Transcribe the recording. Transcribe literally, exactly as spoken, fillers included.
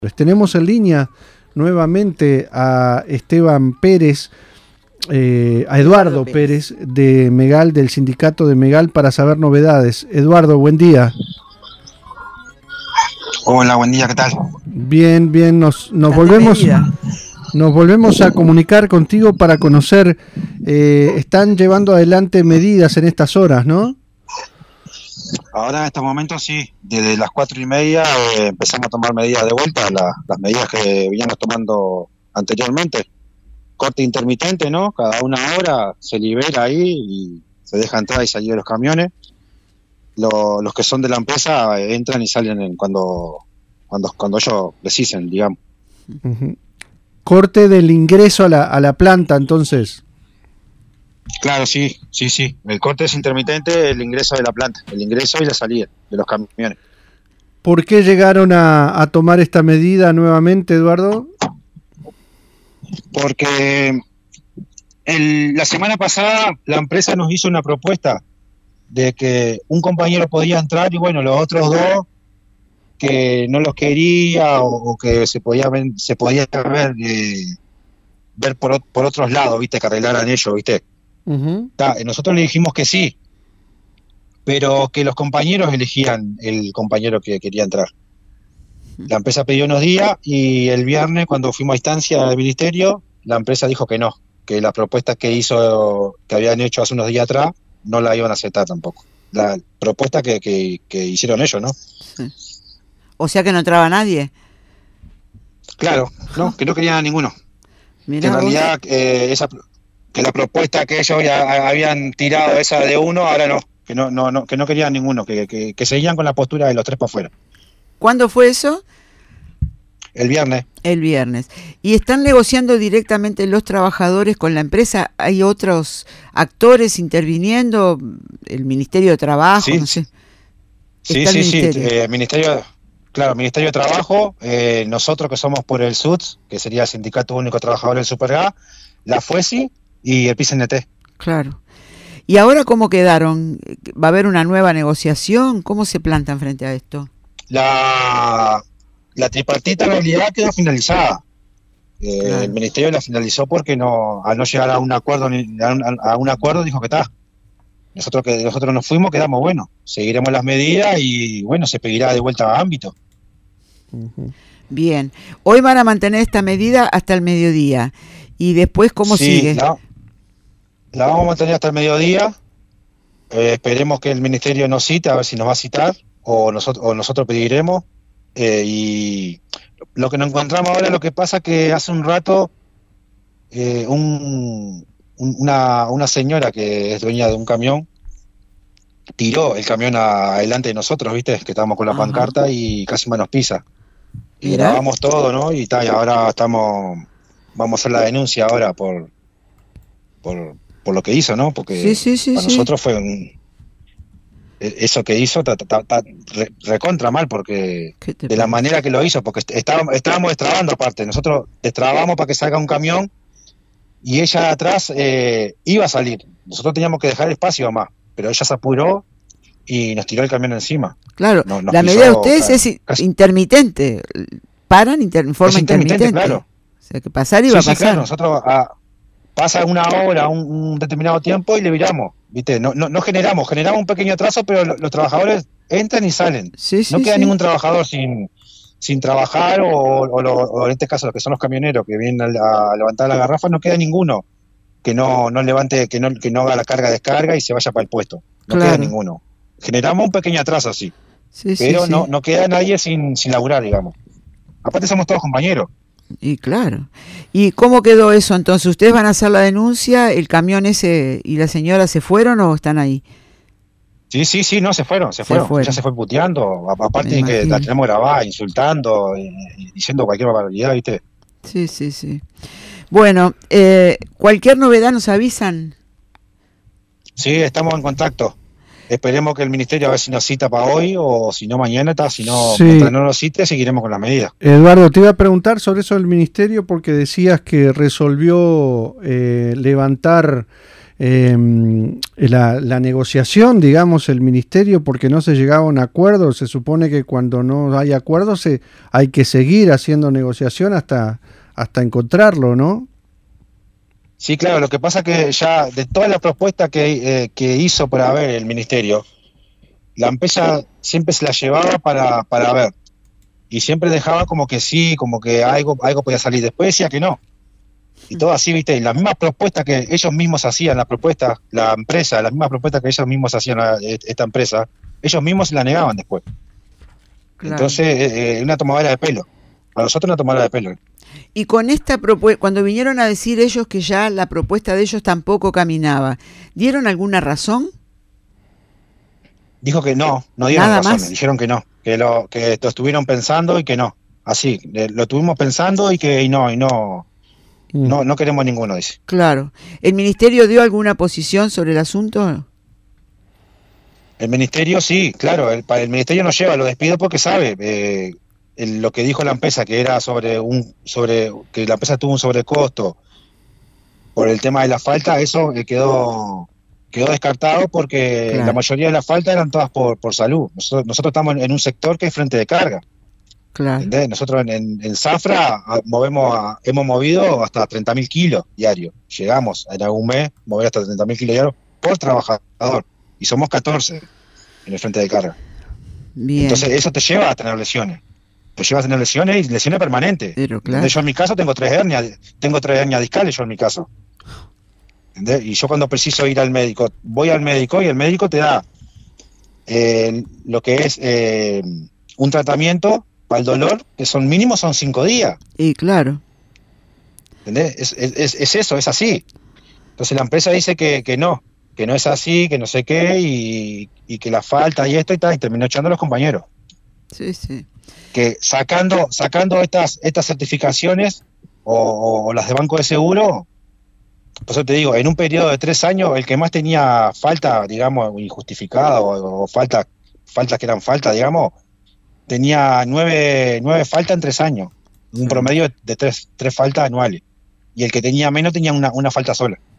Tenemos en línea nuevamente a Esteban Pérez, eh, a Eduardo Pérez de Megal, del sindicato de Megal, para saber novedades. Eduardo, buen día. Hola, buen día, ¿qué tal? Bien, bien, nos, nos volvemos nos volvemos a comunicar contigo para conocer, eh, están llevando adelante medidas en estas horas, ¿no? Ahora en estos momentos sí, desde las cuatro y media eh, empezamos a tomar medidas de vuelta, la, las medidas que veníamos tomando anteriormente. Corte intermitente, ¿no? Cada una hora se libera ahí y se deja entrar y salir de los camiones. Lo, los que son de la empresa eh, entran y salen en cuando, cuando, cuando ellos precisen, digamos. Uh-huh. Corte del ingreso a la, a la planta, entonces. Claro, sí, sí, sí. El corte es intermitente, el ingreso de la planta, el ingreso y la salida de los camiones. ¿Por qué llegaron a, a tomar esta medida nuevamente, Eduardo? Porque el, la semana pasada la empresa nos hizo una propuesta de que un compañero podía entrar y bueno, los otros dos que no los quería o, o que se podía ver, se podía ver, eh, ver por, por otros lados, viste, que arreglaran ellos, viste. Uh-huh. Ta, nosotros le dijimos que sí, pero que los compañeros elegían el compañero que quería entrar. La empresa pidió unos días y el viernes, cuando fuimos a instancia del ministerio, la empresa dijo que no, que la propuesta que hizo, que habían hecho hace unos días atrás, no la iban a aceptar tampoco. La propuesta que, que, que hicieron ellos, ¿no? Sí. O sea que no entraba nadie. Claro, no, que no querían a ninguno. Mirá, que en realidad eh, esa que la propuesta que ellos ya habían tirado esa de uno, ahora no, que no, no, no, que no querían ninguno, que, que, que seguían con la postura de los tres para afuera. ¿Cuándo fue eso? El viernes. El viernes. ¿Y están negociando directamente los trabajadores con la empresa? ¿Hay otros actores interviniendo? ¿El Ministerio de Trabajo? Sí, no sé. Sí, sí, sí. Eh, ministerio, claro, Ministerio de Trabajo, eh, nosotros que somos por el S U T S, que sería el Sindicato Único de Trabajadores del Supergas, la F U E S I y el P I C N T. Claro. ¿Y ahora cómo quedaron? ¿Va a haber una nueva negociación? ¿Cómo se plantan frente a esto? La, la tripartita en realidad quedó finalizada. Eh, claro. El Ministerio la finalizó porque no, al no llegar a un acuerdo, a un, a un acuerdo dijo que está. Nosotros que nosotros nos fuimos, quedamos bueno. Seguiremos las medidas y bueno, se pedirá de vuelta a ámbito. Uh-huh. Bien. Hoy van a mantener esta medida hasta el mediodía. ¿Y después cómo sí, sigue? La, la vamos a mantener hasta el mediodía. Eh, esperemos que el Ministerio nos cite, a ver si nos va a citar, o nosotros, o nosotros pediremos. Eh, y lo que nos encontramos ahora, lo que pasa que hace un rato eh, un, un, una, una señora que es dueña de un camión tiró el camión adelante de nosotros, ¿viste? Que estábamos con la Ajá. pancarta y casi nos pisa. Y ¿Mirá? grabamos todo, ¿no? Y, ta, y ahora estamos... Vamos a hacer la denuncia ahora por por, por lo que hizo, ¿no? Porque sí, sí, sí, para sí. nosotros fue un, eso que hizo ta, ta, ta, re, recontra mal, porque de parece? la manera que lo hizo, porque estábamos, estábamos destrabando aparte, nosotros destrabamos para que salga un camión y ella de atrás eh, iba a salir, nosotros teníamos que dejar espacio más, pero ella se apuró y nos tiró el camión encima. Claro, nos, nos la medida de ustedes claro, es casi, intermitente, paran inter, en forma es intermitente, intermitente. Claro. O sea, que pasar iba sí, a pasar. Sí, claro, nosotros a, pasa una hora, un, un determinado tiempo y le viramos, ¿viste? No, no, no generamos, generamos un pequeño atraso, pero lo, los trabajadores entran y salen. Sí, sí, no queda sí. ningún trabajador sin, sin trabajar, o, o, lo, o en este caso los que son los camioneros que vienen a, a levantar la garrafa, no queda ninguno que no, no levante, que no, que no haga la carga-descarga y se vaya para el puesto. No claro. queda ninguno. Generamos un pequeño atraso, sí. sí pero sí, no, sí. no queda nadie sin, sin laburar, digamos. Aparte somos todos compañeros. Y claro. ¿Y cómo quedó eso entonces? ¿Ustedes van a hacer la denuncia? ¿El camión ese y la señora se fueron o están ahí? Sí, sí, sí, no, se fueron, se, se fueron. fueron. Ya se fue puteando. Aparte de que la tenemos grabada, insultando, y, y diciendo cualquier barbaridad, ¿viste? Sí, sí, sí. Bueno, eh, cualquier novedad nos avisan. Sí, estamos en contacto. Esperemos que el Ministerio a ver si nos cita para hoy o si no mañana, está, si no, sí. mientras no nos cite, seguiremos con las medidas. Eduardo, te iba a preguntar sobre eso del Ministerio porque decías que resolvió eh, levantar eh, la, la negociación, digamos, el ministerio, porque no se llegaba a un acuerdo. Se supone que cuando no hay acuerdo se, hay que seguir haciendo negociación hasta, hasta encontrarlo, ¿no? Sí, claro, lo que pasa es que ya de toda la propuesta que, eh, que hizo para ver el ministerio, la empresa siempre se la llevaba para, para ver, y siempre dejaba como que sí, como que algo, algo podía salir, después decía que no, y todo así, viste, y la misma propuesta que ellos mismos hacían, la propuesta, la empresa, la misma propuesta que ellos mismos hacían a esta empresa, ellos mismos se la negaban después. Claro. Entonces, eh, eh, una tomadera de pelo, a nosotros una tomadera de pelo. Y con esta propuesta, cuando vinieron a decir ellos que ya la propuesta de ellos tampoco caminaba, ¿dieron alguna razón? Dijo que no, no dieron Nada razones, más. Dijeron que no, que lo que lo estuvieron pensando y que no. Así, lo estuvimos pensando y que y no, y no, mm. no, no queremos ninguno, dice. Claro. ¿El ministerio dio alguna posición sobre el asunto? El ministerio sí, claro, el, el ministerio nos lleva, lo despido porque sabe eh, el, lo que dijo la empresa, que era sobre un, sobre, que la empresa tuvo un sobrecosto por el tema de la falta, eso eh, quedó quedó descartado porque claro. La mayoría de las faltas eran todas por, por salud. Nosotros, nosotros estamos en, en un sector que es frente de carga. Claro. ¿Entendés? Nosotros en, en, en Zafra movemos a, hemos movido hasta treinta mil kilos diarios. Llegamos en algún mes a mover hasta treinta mil kilos diarios por trabajador. Y somos catorce en el frente de carga. Bien. Entonces eso te lleva a tener lesiones. Te lleva a tener lesiones y lesiones permanentes. Pero claro. Yo en mi caso tengo tres hernias, tengo tres hernias discales yo en mi caso. ¿Entendés? Y yo cuando preciso ir al médico, voy al médico y el médico te da eh, lo que es eh, un tratamiento para el dolor, que son mínimos son cinco días. Y claro. ¿Entendés? Es, es, es eso, es así. Entonces la empresa dice que, que no, que no es así, que no sé qué, y, y que la falta y esto y tal, y terminó echando a los compañeros. Sí, sí. Que sacando, sacando estas, estas certificaciones o, o las de banco de seguro, por eso te digo, en un periodo de tres años, el que más tenía falta, digamos, injustificada o, o falta, faltas que eran faltas, digamos, tenía nueve, nueve faltas en tres años, un promedio de tres, tres faltas anuales. Y el que tenía menos tenía una, una falta sola.